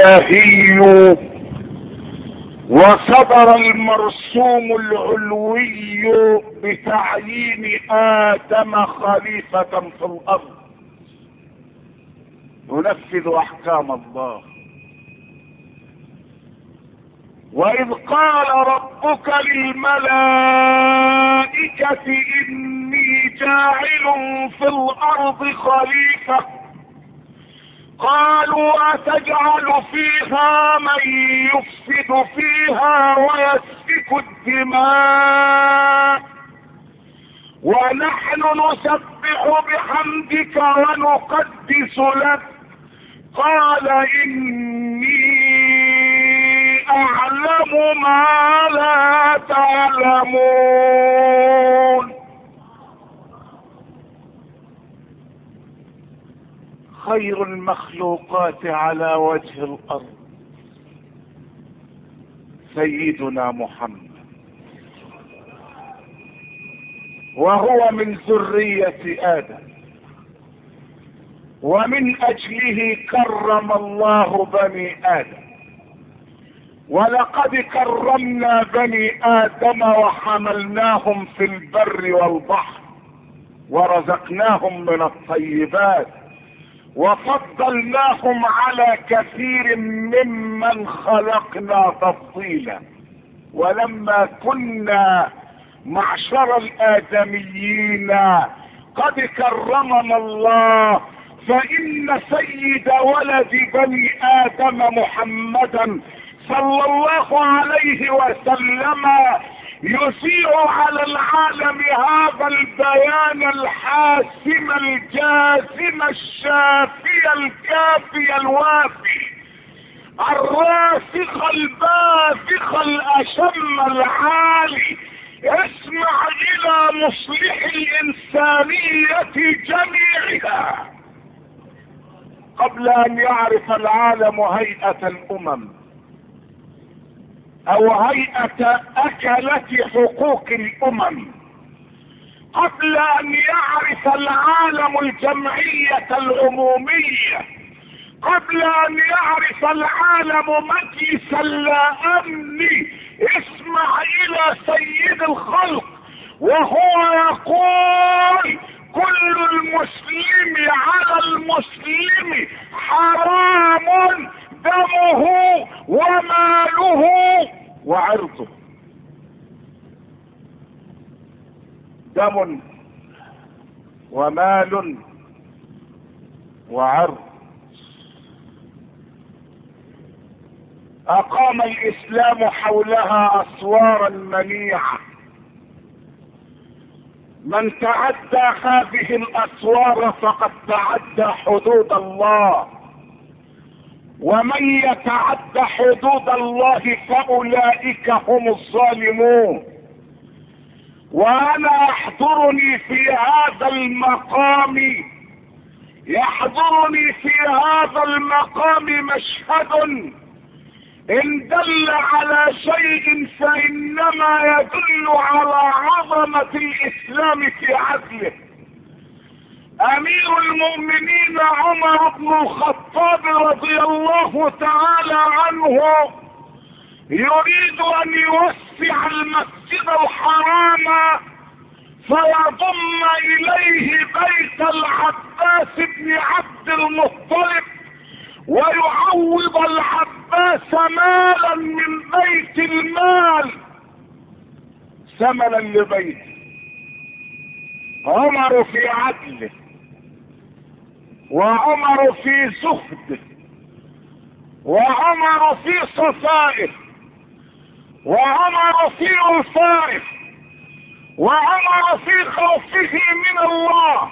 الالهي وصدر المرسوم العلوي بتعيين آدم خليفة في الأرض ينفذ أحكام الله. وإذ قال ربك للملائكة إني جاعل في الأرض خليفة قالوا أتجعل فيها من يفسد فيها ويسفك الدماء ونحن نسبح بحمدك ونقدس لك قال إني أعلم ما لا تعلمون. خير المخلوقات على وجه الأرض سيدنا محمد، وهو من ذرية آدم، ومن أجله كرم الله بني آدم. ولقد كرمنا بني آدم وحملناهم في البر والبحر ورزقناهم من الطيبات وفضلناهم على كثير ممن خلقنا تفضيلا. ولما كنا معشر الآدميين قد كرمنا الله، فإن سيد ولد بني آدم محمدا صلى الله عليه وسلم يسيء على العالم هذا البيان الحاسم الجازم الشافي الكافي الوافي الراسخ الباذخ الأشم العالي. اسمع إلى مصلح الإنسانية جميعها قبل أن يعرف العالم هيئة الأمم او هيئة اكلة حقوق الامم، قبل ان يعرف العالم الجمعية العمومية، قبل ان يعرف العالم مجلس الامن. اسمع الى سيد الخلق وهو يقول كل المسلم على المسلم حرام دمه وماله وعرضه. دم ومال وعرض. أقام الإسلام حولها أسوارا منيعة، من تعدى هذه الأسوار فقد تعدى حدود الله، ومن يتعد حدود الله فأولئك هم الظالمون. وأنا يحضرني في هذا المقام مشهد إن دل على شيء فإنما يدل على عظمة الإسلام في عدله. امير المؤمنين عمر بن الخطاب رضي الله تعالى عنه يريد ان يوسع المسجد الحرام فيضم اليه بيت العباس بن عبد المطلب ويعوض العباس مالا من بيت المال ثمنا لبيته. عمر في عدله، وعمر في زهده، وعمر في صفائه، وعمر في وفائه، وعمر في خوفه من الله.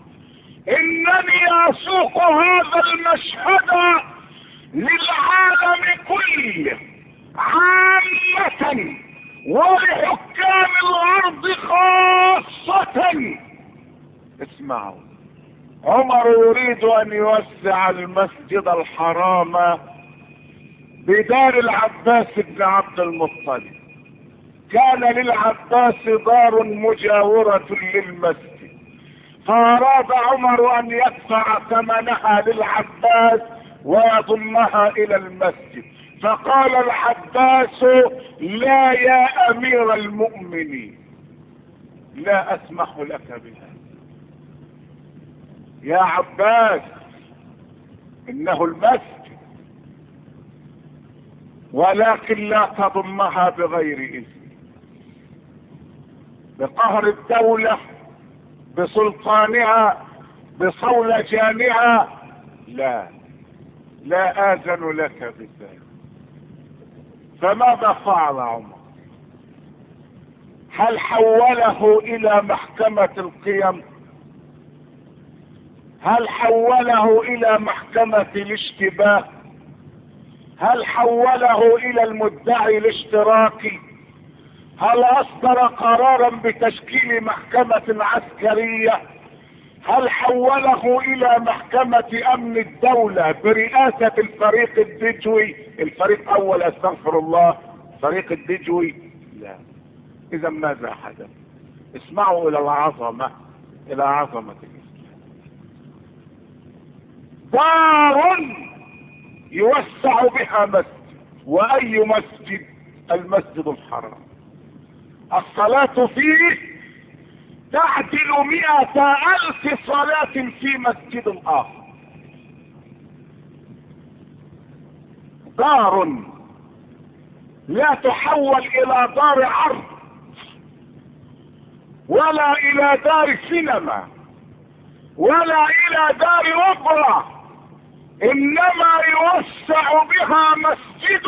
انني اسوق هذا المشهد للعالم كله عامة ولحكام الارض خاصة. اسمعوا، عمر يريد ان يوسع المسجد الحرام بدار العباس بن عبد المطلب. كان للعباس دار مجاورة للمسجد، فاراد عمر ان يدفع ثمنها للعباس ويضمها الى المسجد. فقال العباس: لا يا امير المؤمنين، لا اسمح لك بها. يا عباس، انه المسجد، ولكن لا تضمها بغير اذن، بقهر الدولة، بسلطانها، بصولجانها. لا آذن لك بذلك. فماذا فعل عمر؟ هل حوله الى محكمة القيم؟ هل حوله الى محكمة الاشتباه؟ هل حوله الى المدعي الاشتراكي؟ هل اصدر قرارا بتشكيل محكمة عسكرية؟ هل حوله الى محكمة امن الدولة برئاسة الفريق الدجوي، الفريق اول استغفر الله، فريق الدجوي؟ لا. اذا ماذا حدث؟ اسمعوا الى العظمة، الى عظمة الاسلام. دار يوسع بها مسجد، واي مسجد؟ المسجد الحرام. الصلاة فيه تعدل 100,000 صلاة في مسجد اخر. دار لا تحول الى دار عرض، ولا الى دار سينما، ولا الى دار اوبرا، انما يوسع بها مسجد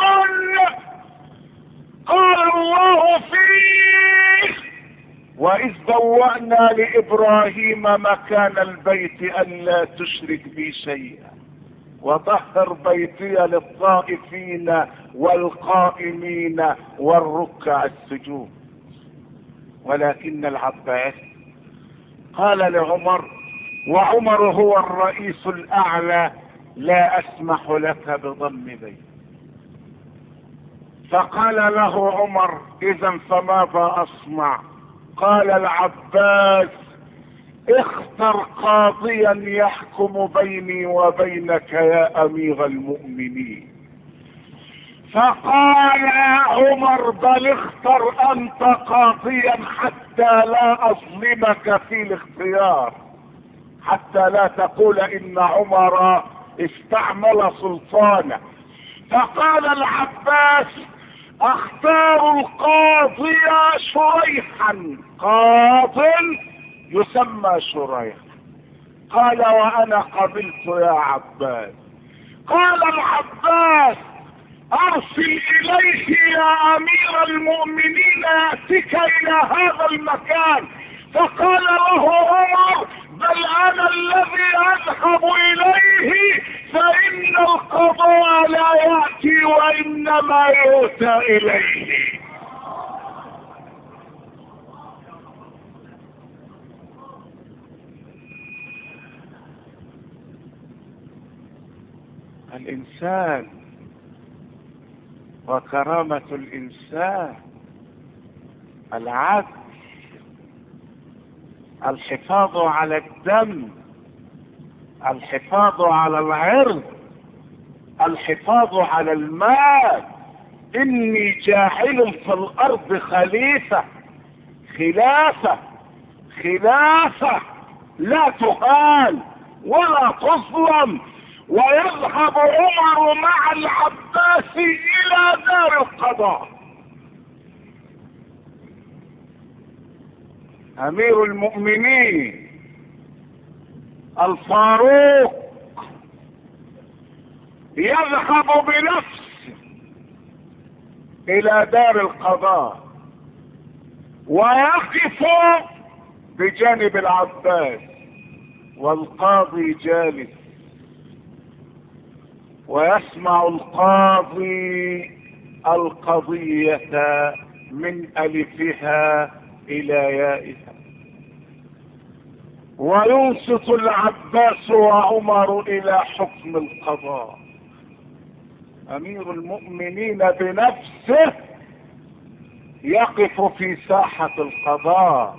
قال الله فيه: واذ بوأنا لابراهيم مكان البيت الا تشرك بي شيئا وطهر بيتي للطائفين والقائمين والركع السجود. ولكن العباس قال لعمر، وعمر هو الرئيس الاعلى: لا اسمح لك بضم بيت. فقال له عمر: اذا فماذا اصنع؟ قال العباس: اختر قاضيا يحكم بيني وبينك يا امير المؤمنين. فقال عمر: بل اختر انت قاضيا حتى لا اظلمك في الاختيار، حتى لا تقول ان عمر استعمل سلطانه. فقال العباس: اختار القاضي شريحا، قاض يسمى شريح. قال: وانا قبلت يا عباس. قال العباس: ارسل اليه يا امير المؤمنين ياتيك الى هذا المكان. فقال له عمر: بل انا الذي اذهب اليه، فان القضاء لا ياتي وانما يؤتى اليه. الانسان وكرامة الانسان العدل، الحفاظ على الدم، الحفاظ على العرض، الحفاظ على المال. اني جاعل في الارض خليفة، خلافة لا تهان ولا تظلم. ويذهب عمر مع العباس الى دار القضاء. امير المؤمنين الفاروق يذهب بنفسه الى دار القضاء ويقف بجانب العباس، والقاضي جالس، ويسمع القاضي القضية من ألفها إلى يائها، وينصت العباس وعمر إلى حكم القضاء. أمير المؤمنين بنفسه يقف في ساحة القضاء،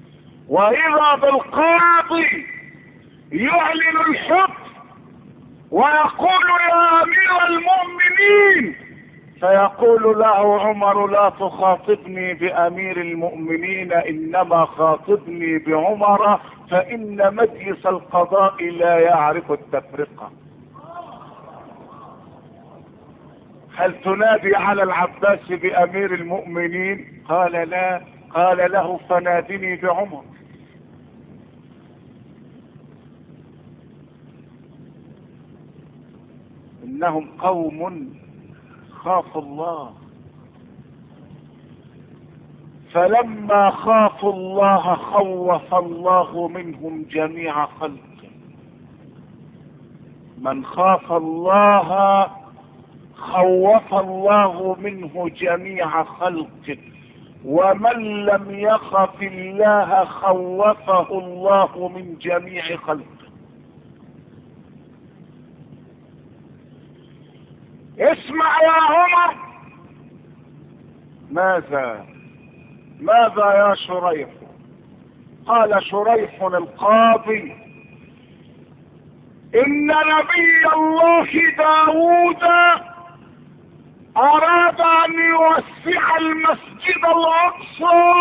وإذا بالقاضي يعلن الحكم ويقول يا امير المؤمنين، فيقول له عمر لا تخاطبني بامير المؤمنين، انما خاطبني بعمر، فان مجلس القضاء لا يعرف التفرقة. هل تنادي على العباس بامير المؤمنين؟ قال لا. قال له فنادني بعمر. انهم قوم خافوا الله، فلما خافوا الله خوف الله منهم جميع خلقه. من خاف الله خوف الله منه جميع خلقه، ومن لم يخف الله خوفه الله من جميع خلقه. اسمع يا عمر. ماذا يا شريح؟ قال شريح القاضي ان نبي الله داود اراد ان يوسع المسجد الاقصى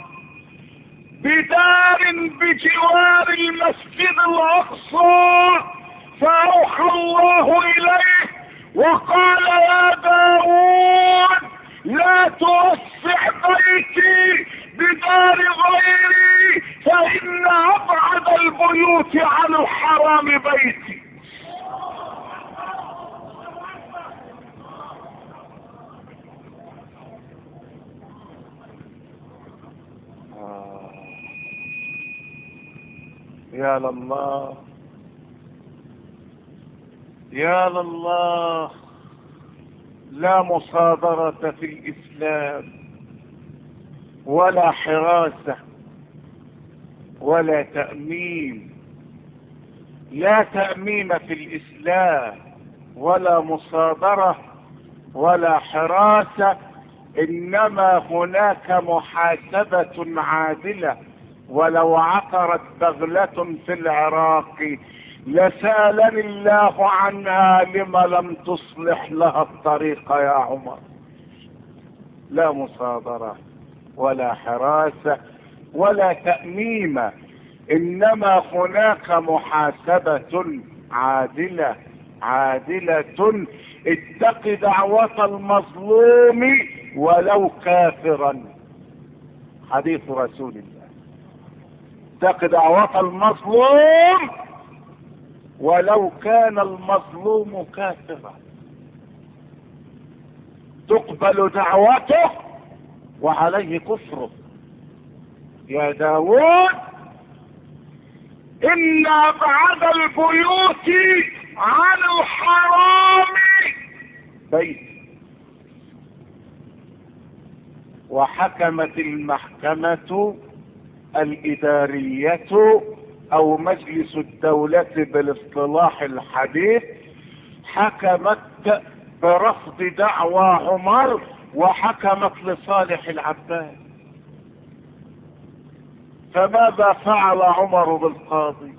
بدار بجوار المسجد الاقصى، فاوحى الله اليه وقال يا داود لا توسع بيتي بدار غيري، فإن أبعد البيوت عن الحرام بيتي. يا لله يا لله، لا مصادرة في الإسلام، ولا حراسة، ولا تأمين. لا تأمين في الإسلام، ولا مصادرة، ولا حراسة، إنما هناك محاسبة عادلة. ولو عثرت بغلة في العراق لسألني الله عنها لما لم تصلح لها الطريق يا عمر. لا مصادرة ولا حراسة ولا تأميم، إنما هناك محاسبة عادلة. اتق دعوة المظلوم ولو كافرا، حديث رسول الله. اتق دعوة المظلوم ولو كان المظلوم كافرا، تقبل دعوته وعليه كفره. يا داود إن أبعد البيوت عن الحرام بيت. وحكمت المحكمة الإدارية أو مجلس الدولة بالاصطلاح الحديث، حكمت برفض دعوى عمر وحكمت لصالح العباس. فماذا فعل عمر بالقاضي؟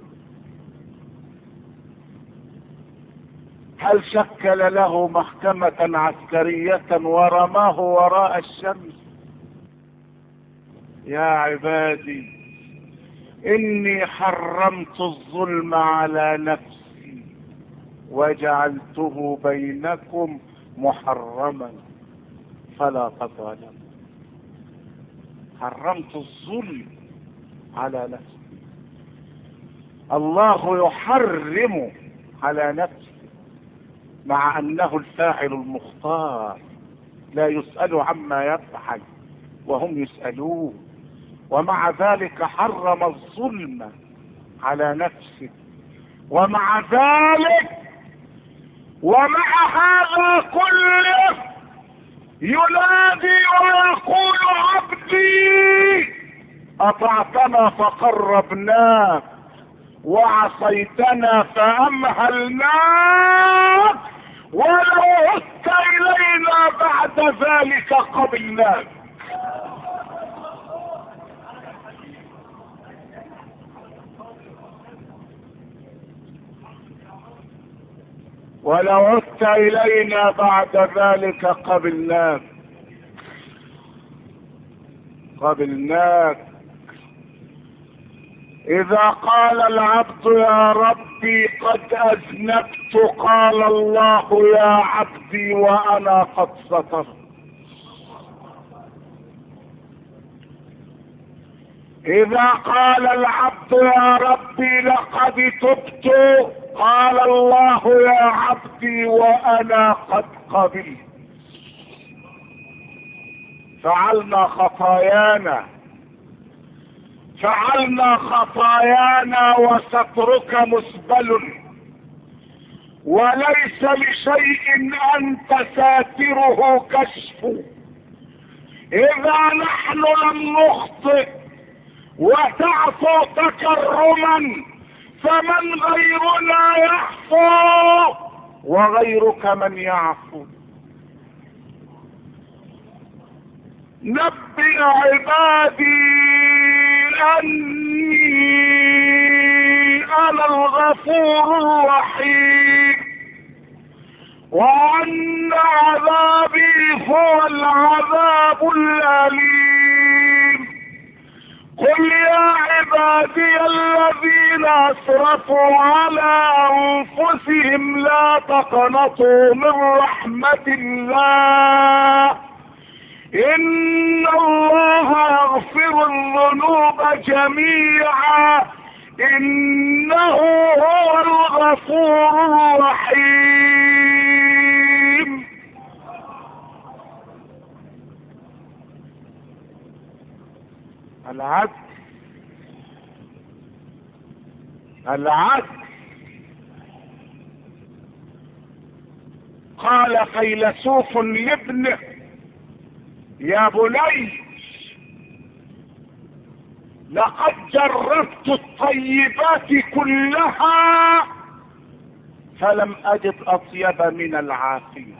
هل شكل له محكمة عسكرية ورماه وراء الشمس؟ يا عبادي إني حرمت الظلم على نفسي وجعلته بينكم محرما فلا تظالموا. حرمت الظلم على نفسي. الله يحرم على نفسه مع أنه الفاعل المختار، لا يسأل عما يفعل وهم يسألون، ومع ذلك حرم الظلم على نفسه. ومع ذلك ومع هذا كله ينادي ويقول عبدي أطعتنا فقربناك وعصيتنا فأمهلناك ولو عدت إلينا بعد ذلك قبلناك. ولو عدت الينا بعد ذلك قبلناك. اذا قال العبد يا ربي قد اذنبت، قال الله يا عبدي وانا قد سترت. اذا قال العبد يا ربي لقد تبت، قال الله يا عبدي وانا قد قبلت. فعلنا خطايانا وسترك مسبل، وليس لشيء انت ساتره كشف. اذا نحن لم نخطئ وتعفو تكرما، فمن غيرنا يعفو وغيرك من يعفو. نبئ عبادي أني أنا الغفور الرحيم، وأن عذابي هو العذاب الأليم. قل يا عبادي الذين أسرفوا على أنفسهم لا تقنطوا من رحمة الله، إن الله يغفر الذنوب جميعا إنه هو الغفور الرحيم. العدل. قال فيلسوف لابنه يا بني لقد جربت الطيبات كلها فلم اجد اطيب من العافية،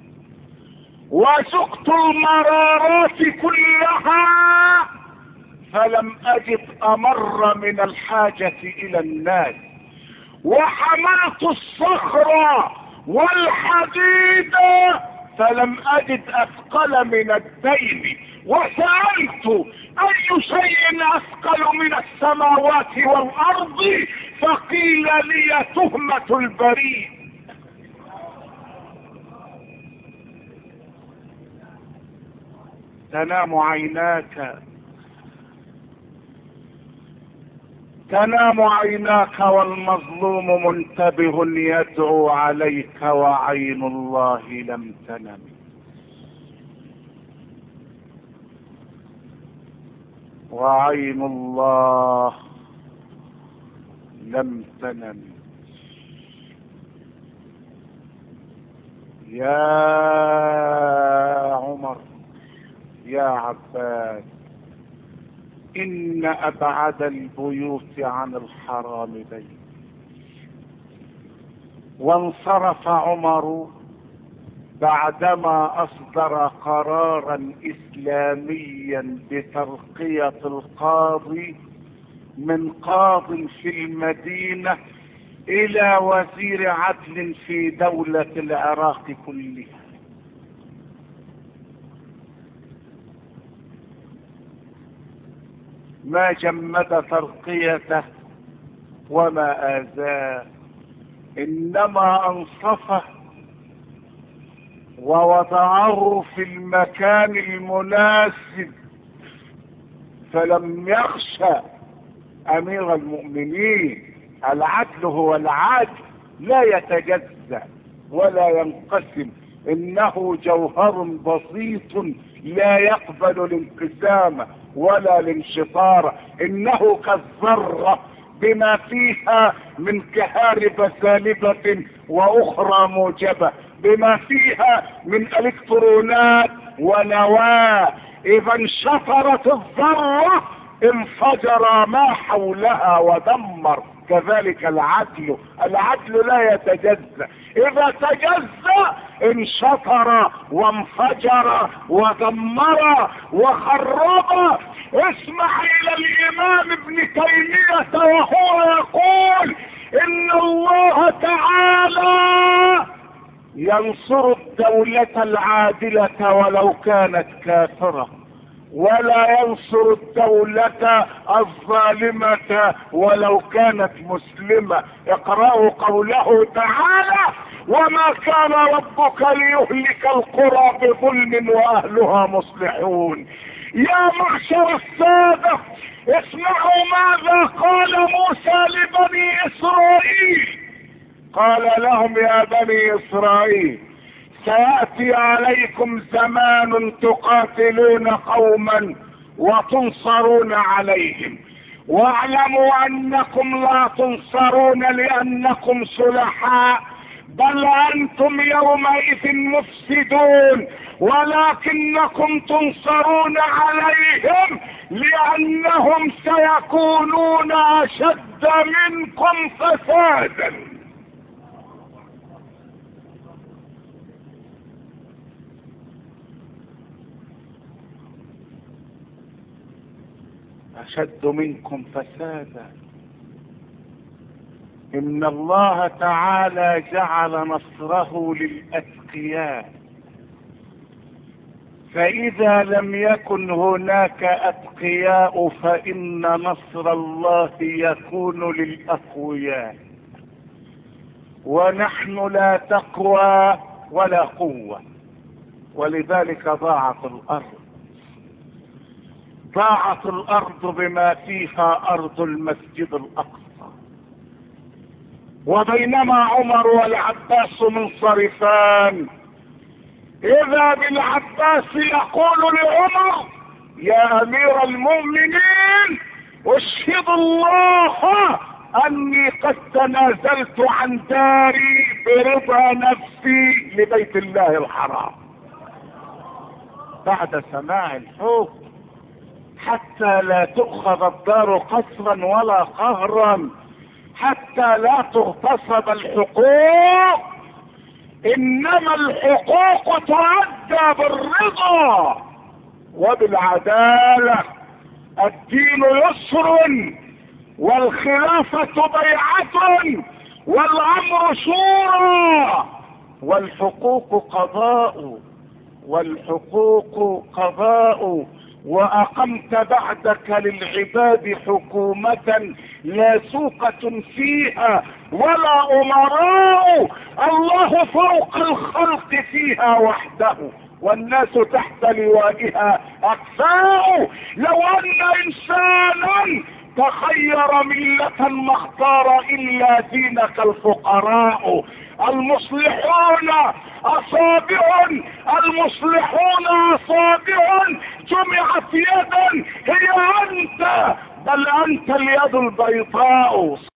وسقت المرارات كلها فلم اجد امر من الحاجة الى الناس، وحملت الصخر والحديد فلم اجد اثقل من الدين، وسألت اي شيء اثقل من السماوات والارض فقيل لي تهمة البريء. تنام عيناك والمظلوم منتبه يدعو عليك وعين الله لم تنم. وعين الله لم تنم. يا عمر يا عباس إن أبعد البيوت عن الحرام بيت. وانصرف عمر بعدما أصدر قرارا إسلاميا بترقية القاضي من قاض في المدينة إلى وزير عدل في دولة العراق كلها. ما جمد ترقيته وما آذاه، إنما أنصفه ووضعه في المكان المناسب، فلم يخشى أمير المؤمنين. العدل هو العدل، لا يتجزأ ولا ينقسم، إنه جوهر بسيط لا يقبل الانقسام ولا الانشطار، إنه كالذرة بما فيها من كهارب سالبة وأخرى موجبة، بما فيها من الكترونات ونواة، إذا انشطرت الذرة انفجر ما حولها ودمر. كذلك العدل لا يتجزأ، إذا تجزأ انشطر وانفجر ودمر وخرب. اسمع إلى الإمام ابن تيمية وهو يقول إن الله تعالى ينصر الدولة العادلة ولو كانت كافرة، ولا ينصر الدولة الظالمة ولو كانت مسلمة. اقرأوا قوله تعالى: وما كان ربك ليهلك القرى بظلم واهلها مصلحون. يا معشر السادة، اسمعوا ماذا قال موسى لبني اسرائيل. قال لهم: يا بني اسرائيل، سيأتي عليكم زمان تقاتلون قوما وتنصرون عليهم، واعلموا انكم لا تنصرون لانكم صلحاء، بل انتم يومئذ مفسدون، ولكنكم تنصرون عليهم لانهم سيكونون اشد منكم فسادا. اشد منكم فسادا. ان الله تعالى جعل نصره للاتقياء، فاذا لم يكن هناك اتقياء فان نصر الله يكون للاقوياء، ونحن لا تقوى ولا قوة، ولذلك ضاعت الارض. ضاعت الارض بما فيها ارض المسجد الاقصى. وبينما عمر والعباس منصرفان، اذا بالعباس يقول لعمر: يا امير المؤمنين، اشهد الله اني قد تنازلت عن داري برضا نفسي لبيت الله الحرام. بعد سماع الحكم، حتى لا تؤخذ الدار قصرا ولا قهرا، حتى لا تغتصب الحقوق، انما الحقوق تؤدى بالرضا وبالعدالة. الدين يسر، والخلافة بيعة، والامر شورى، والحقوق قضاء، والحقوق قضاء. واقمت بعدك للعباد حكومة لا سوقة فيها ولا امراء، الله فوق الخلق فيها وحده، والناس تحت لوائها اكفاء. لو ان انسانا تخير ملة ما اختار الا دينك الفقراء. المصلحون اصابع، المصلحون اصابع جمعت يدا هي انت، بل انت اليد البيضاء.